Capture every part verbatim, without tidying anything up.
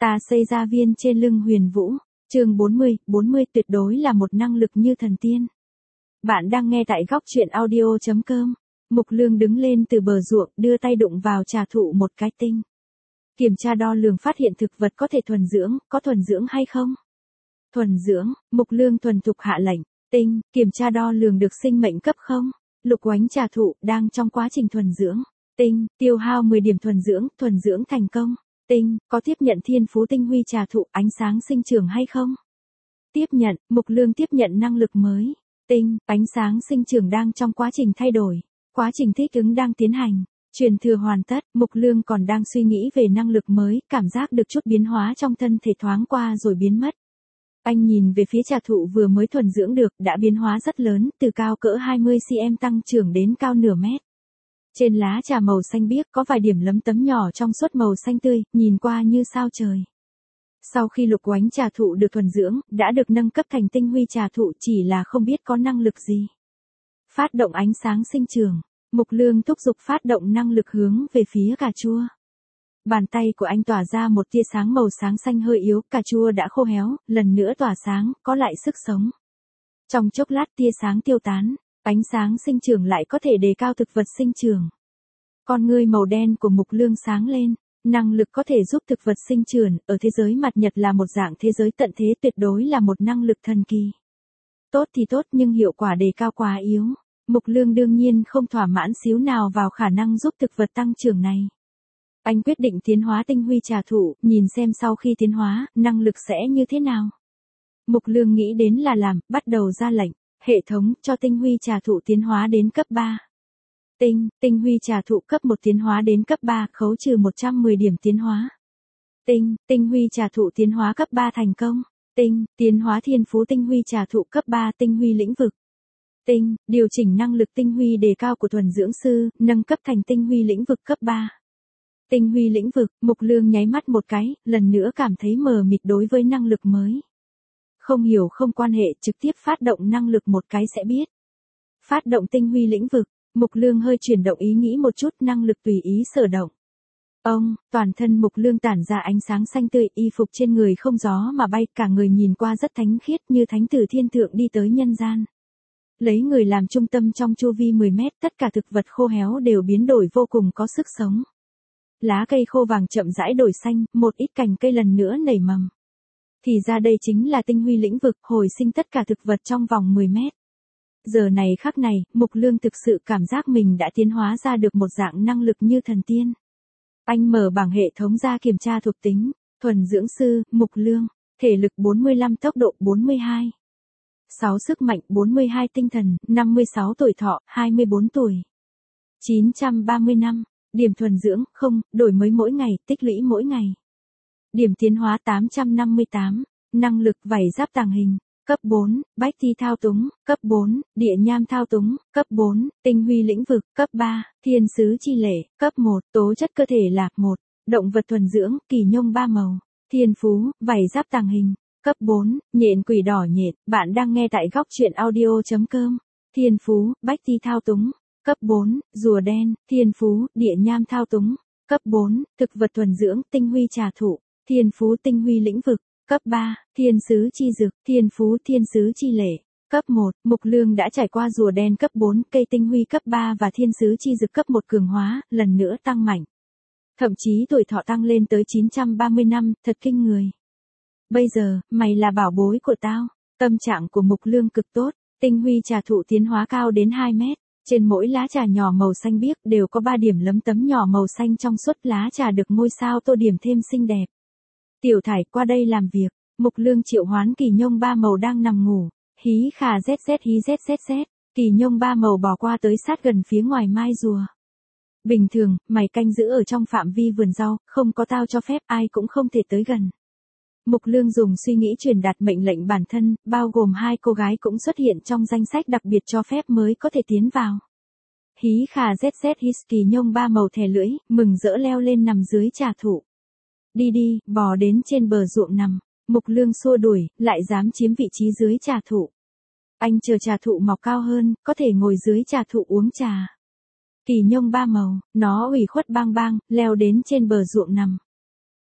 Ta xây ra viên trên lưng Huyền Vũ, chương bốn mươi, bốn mươi tuyệt đối là một năng lực như thần tiên. Bạn đang nghe tại góc truyện audio chấm com. Mục Lương đứng lên từ bờ ruộng, đưa tay đụng vào trà thụ một cái tinh. Kiểm tra đo lường phát hiện thực vật có thể thuần dưỡng, có thuần dưỡng hay không? Thuần dưỡng, Mục Lương thuần thục hạ lệnh. Tinh, kiểm tra đo lường được sinh mệnh cấp không? Lục oánh trà thụ, đang trong quá trình thuần dưỡng. Tinh, tiêu hao mười điểm thuần dưỡng, thuần dưỡng thành công. Tinh, có tiếp nhận thiên phú tinh huy trà thụ ánh sáng sinh trưởng hay không? Tiếp nhận, Mục Lương tiếp nhận năng lực mới. Tinh, ánh sáng sinh trưởng đang trong quá trình thay đổi. Quá trình thích ứng đang tiến hành. Truyền thừa hoàn tất, Mục Lương còn đang suy nghĩ về năng lực mới, cảm giác được chút biến hóa trong thân thể thoáng qua rồi biến mất. Anh nhìn về phía trà thụ vừa mới thuần dưỡng được, đã biến hóa rất lớn, từ cao cỡ hai mươi xăng-ti-mét tăng trưởng đến cao nửa mét. Trên lá trà màu xanh biếc có vài điểm lấm tấm nhỏ trong suốt màu xanh tươi, nhìn qua như sao trời. Sau khi lục oánh trà thụ được thuần dưỡng, đã được nâng cấp thành tinh huy trà thụ, chỉ là không biết có năng lực gì. Phát động ánh sáng sinh trưởng, Mục Lương thúc giục phát động năng lực hướng về phía cà chua. Bàn tay của anh tỏa ra một tia sáng màu sáng xanh hơi yếu, cà chua đã khô héo, lần nữa tỏa sáng, có lại sức sống. Trong chốc lát tia sáng tiêu tán, ánh sáng sinh trưởng lại có thể đề cao thực vật sinh trưởng. Con ngươi màu đen của Mục Lương sáng lên, năng lực có thể giúp thực vật sinh trưởng, ở thế giới mặt nhật là một dạng thế giới tận thế, tuyệt đối là một năng lực thần kỳ. Tốt thì tốt nhưng hiệu quả đề cao quá yếu. Mục Lương đương nhiên không thỏa mãn xíu nào vào khả năng giúp thực vật tăng trưởng này. Anh quyết định tiến hóa tinh huy trà thụ, nhìn xem sau khi tiến hóa, năng lực sẽ như thế nào. Mục Lương nghĩ đến là làm, bắt đầu ra lệnh, hệ thống cho tinh huy trà thụ tiến hóa đến cấp ba. Tinh, tinh huy trà thụ cấp một tiến hóa đến cấp ba, khấu trừ một trăm mười điểm tiến hóa. Tinh, tinh huy trà thụ tiến hóa cấp ba thành công. Tinh, tiến hóa thiên phú tinh huy trà thụ cấp ba, tinh huy lĩnh vực. Tinh, điều chỉnh năng lực tinh huy đề cao của thuần dưỡng sư, nâng cấp thành tinh huy lĩnh vực cấp ba. Tinh huy lĩnh vực, Mục Lương nháy mắt một cái, lần nữa cảm thấy mờ mịt đối với năng lực mới. Không hiểu không quan hệ, trực tiếp phát động năng lực một cái sẽ biết. Phát động tinh huy lĩnh vực, Mục Lương hơi chuyển động ý nghĩ một chút, năng lực tùy ý sở động. Ông, toàn thân Mục Lương tản ra ánh sáng xanh tươi, y phục trên người không gió mà bay, cả người nhìn qua rất thánh khiết như thánh tử thiên thượng đi tới nhân gian. Lấy người làm trung tâm trong chu vi mười mét, tất cả thực vật khô héo đều biến đổi vô cùng có sức sống. Lá cây khô vàng chậm rãi đổi xanh, một ít cành cây lần nữa nảy mầm. Thì ra đây chính là tinh huy lĩnh vực, hồi sinh tất cả thực vật trong vòng mười mét. Giờ này khắc này, Mục Lương thực sự cảm giác mình đã tiến hóa ra được một dạng năng lực như thần tiên. Anh mở bảng hệ thống ra kiểm tra thuộc tính, thuần dưỡng sư, Mục Lương, thể lực bốn mươi lăm, tốc độ bốn mươi hai. sáu sức mạnh, bốn mươi hai tinh thần, năm mươi sáu tuổi thọ, hai mươi bốn tuổi. chín trăm ba mươi năm, điểm thuần dưỡng, không, đổi mới mỗi ngày, tích lũy mỗi ngày. Điểm tiến hóa tám trăm năm mươi tám, năng lực vảy giáp tàng hình, cấp bốn, bách thi thao túng, cấp bốn, địa nham thao túng, cấp bốn, tinh huy lĩnh vực, cấp ba, thiên sứ chi lệ, cấp một, tố chất cơ thể là một, động vật thuần dưỡng, kỳ nhông ba màu, thiên phú, vảy giáp tàng hình. Cấp bốn, nhện quỷ đỏ nhện, bạn đang nghe tại góc truyện audio chấm com. Thiên phú, bách thi thao túng. Cấp bốn, rùa đen, thiên phú, địa nham thao túng. Cấp bốn, thực vật thuần dưỡng, tinh huy trà thụ. Thiên phú tinh huy lĩnh vực. Cấp ba, thiên sứ chi dược, thiên phú thiên sứ chi lệ. Cấp một, Mục Lương đã trải qua rùa đen cấp bốn, cây tinh huy cấp ba và thiên sứ chi dược cấp một cường hóa, lần nữa tăng mạnh. Thậm chí tuổi thọ tăng lên tới chín trăm ba mươi năm, thật kinh người. Bây giờ, mày là bảo bối của tao. Tâm trạng của Mục Lương cực tốt, tinh huy trà thụ tiến hóa cao đến hai mét. Trên mỗi lá trà nhỏ màu xanh biếc đều có ba điểm lấm tấm nhỏ màu xanh trong suốt, lá trà được ngôi sao tô điểm thêm xinh đẹp. Tiểu Thải qua đây làm việc, Mục Lương triệu hoán kỳ nhông ba màu đang nằm ngủ. Hí khà zz hí zzz, kỳ nhông ba màu bò qua tới sát gần phía ngoài mai rùa. Bình thường, mày canh giữ ở trong phạm vi vườn rau, không có tao cho phép ai cũng không thể tới gần. Mục Lương dùng suy nghĩ truyền đạt mệnh lệnh bản thân, bao gồm hai cô gái cũng xuất hiện trong danh sách đặc biệt cho phép mới có thể tiến vào. Hí khà zz hí, kỳ nhông ba màu thè lưỡi, mừng rỡ leo lên nằm dưới trà thụ. Đi đi, bò đến trên bờ ruộng nằm. Mục Lương xua đuổi, lại dám chiếm vị trí dưới trà thụ. Anh chờ trà thụ mọc cao hơn, có thể ngồi dưới trà thụ uống trà. Kỳ nhông ba màu, nó ủy khuất bang bang, leo đến trên bờ ruộng nằm.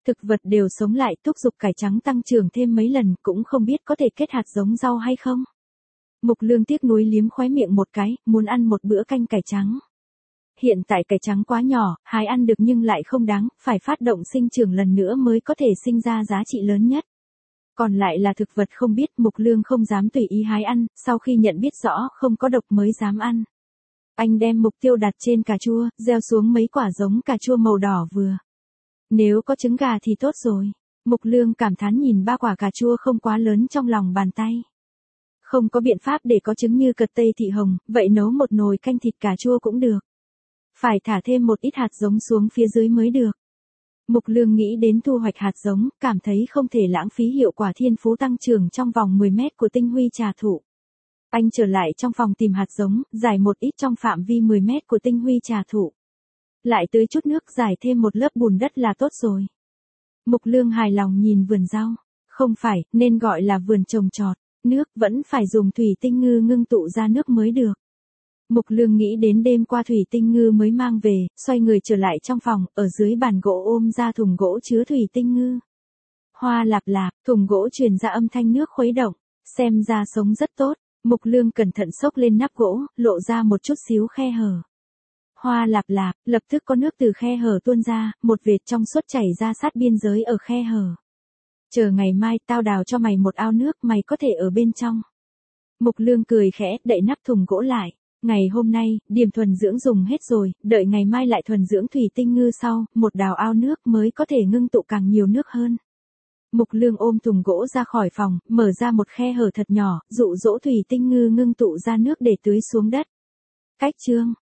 Thực vật đều sống lại, thúc giục cải trắng tăng trưởng thêm mấy lần, cũng không biết có thể kết hạt giống rau hay không. Mục Lương tiếc nuối liếm khóe miệng một cái, muốn ăn một bữa canh cải trắng. Hiện tại cải trắng quá nhỏ, hái ăn được nhưng lại không đáng, phải phát động sinh trưởng lần nữa mới có thể sinh ra giá trị lớn nhất. Còn lại là thực vật không biết, Mục Lương không dám tùy ý hái ăn, sau khi nhận biết rõ không có độc mới dám ăn. Anh đem mục tiêu đặt trên cà chua, gieo xuống mấy quả giống cà chua màu đỏ vừa. Nếu có trứng gà thì tốt rồi. Mục Lương cảm thán nhìn ba quả cà chua không quá lớn trong lòng bàn tay. Không có biện pháp để có trứng như cật Tây Thị Hồng, vậy nấu một nồi canh thịt cà chua cũng được. Phải thả thêm một ít hạt giống xuống phía dưới mới được. Mục Lương nghĩ đến thu hoạch hạt giống, cảm thấy không thể lãng phí hiệu quả thiên phú tăng trưởng trong vòng mười mét của tinh huy trà thụ. Anh trở lại trong phòng tìm hạt giống, giải một ít trong phạm vi mười mét của tinh huy trà thụ. Lại tưới chút nước, giải thêm một lớp bùn đất là tốt rồi. Mục Lương hài lòng nhìn vườn rau. Không phải, nên gọi là vườn trồng trọt. Nước vẫn phải dùng thủy tinh ngư ngưng tụ ra nước mới được. Mục Lương nghĩ đến đêm qua thủy tinh ngư mới mang về, xoay người trở lại trong phòng, ở dưới bàn gỗ ôm ra thùng gỗ chứa thủy tinh ngư. Hoa lạp lạp, thùng gỗ truyền ra âm thanh nước khuấy động, xem ra sống rất tốt. Mục Lương cẩn thận xốc lên nắp gỗ, lộ ra một chút xíu khe hở. Hoa lạp lạp, lập tức có nước từ khe hở tuôn ra, một vệt trong suốt chảy ra sát biên giới ở khe hở. Chờ ngày mai tao đào cho mày một ao nước, mày có thể ở bên trong. Mục Lương cười khẽ, đậy nắp thùng gỗ lại. Ngày hôm nay, điểm thuần dưỡng dùng hết rồi, đợi ngày mai lại thuần dưỡng thủy tinh ngư sau, một đào ao nước mới có thể ngưng tụ càng nhiều nước hơn. Mục Lương ôm thùng gỗ ra khỏi phòng, mở ra một khe hở thật nhỏ, dụ dỗ thủy tinh ngư ngưng tụ ra nước để tưới xuống đất. Cách chương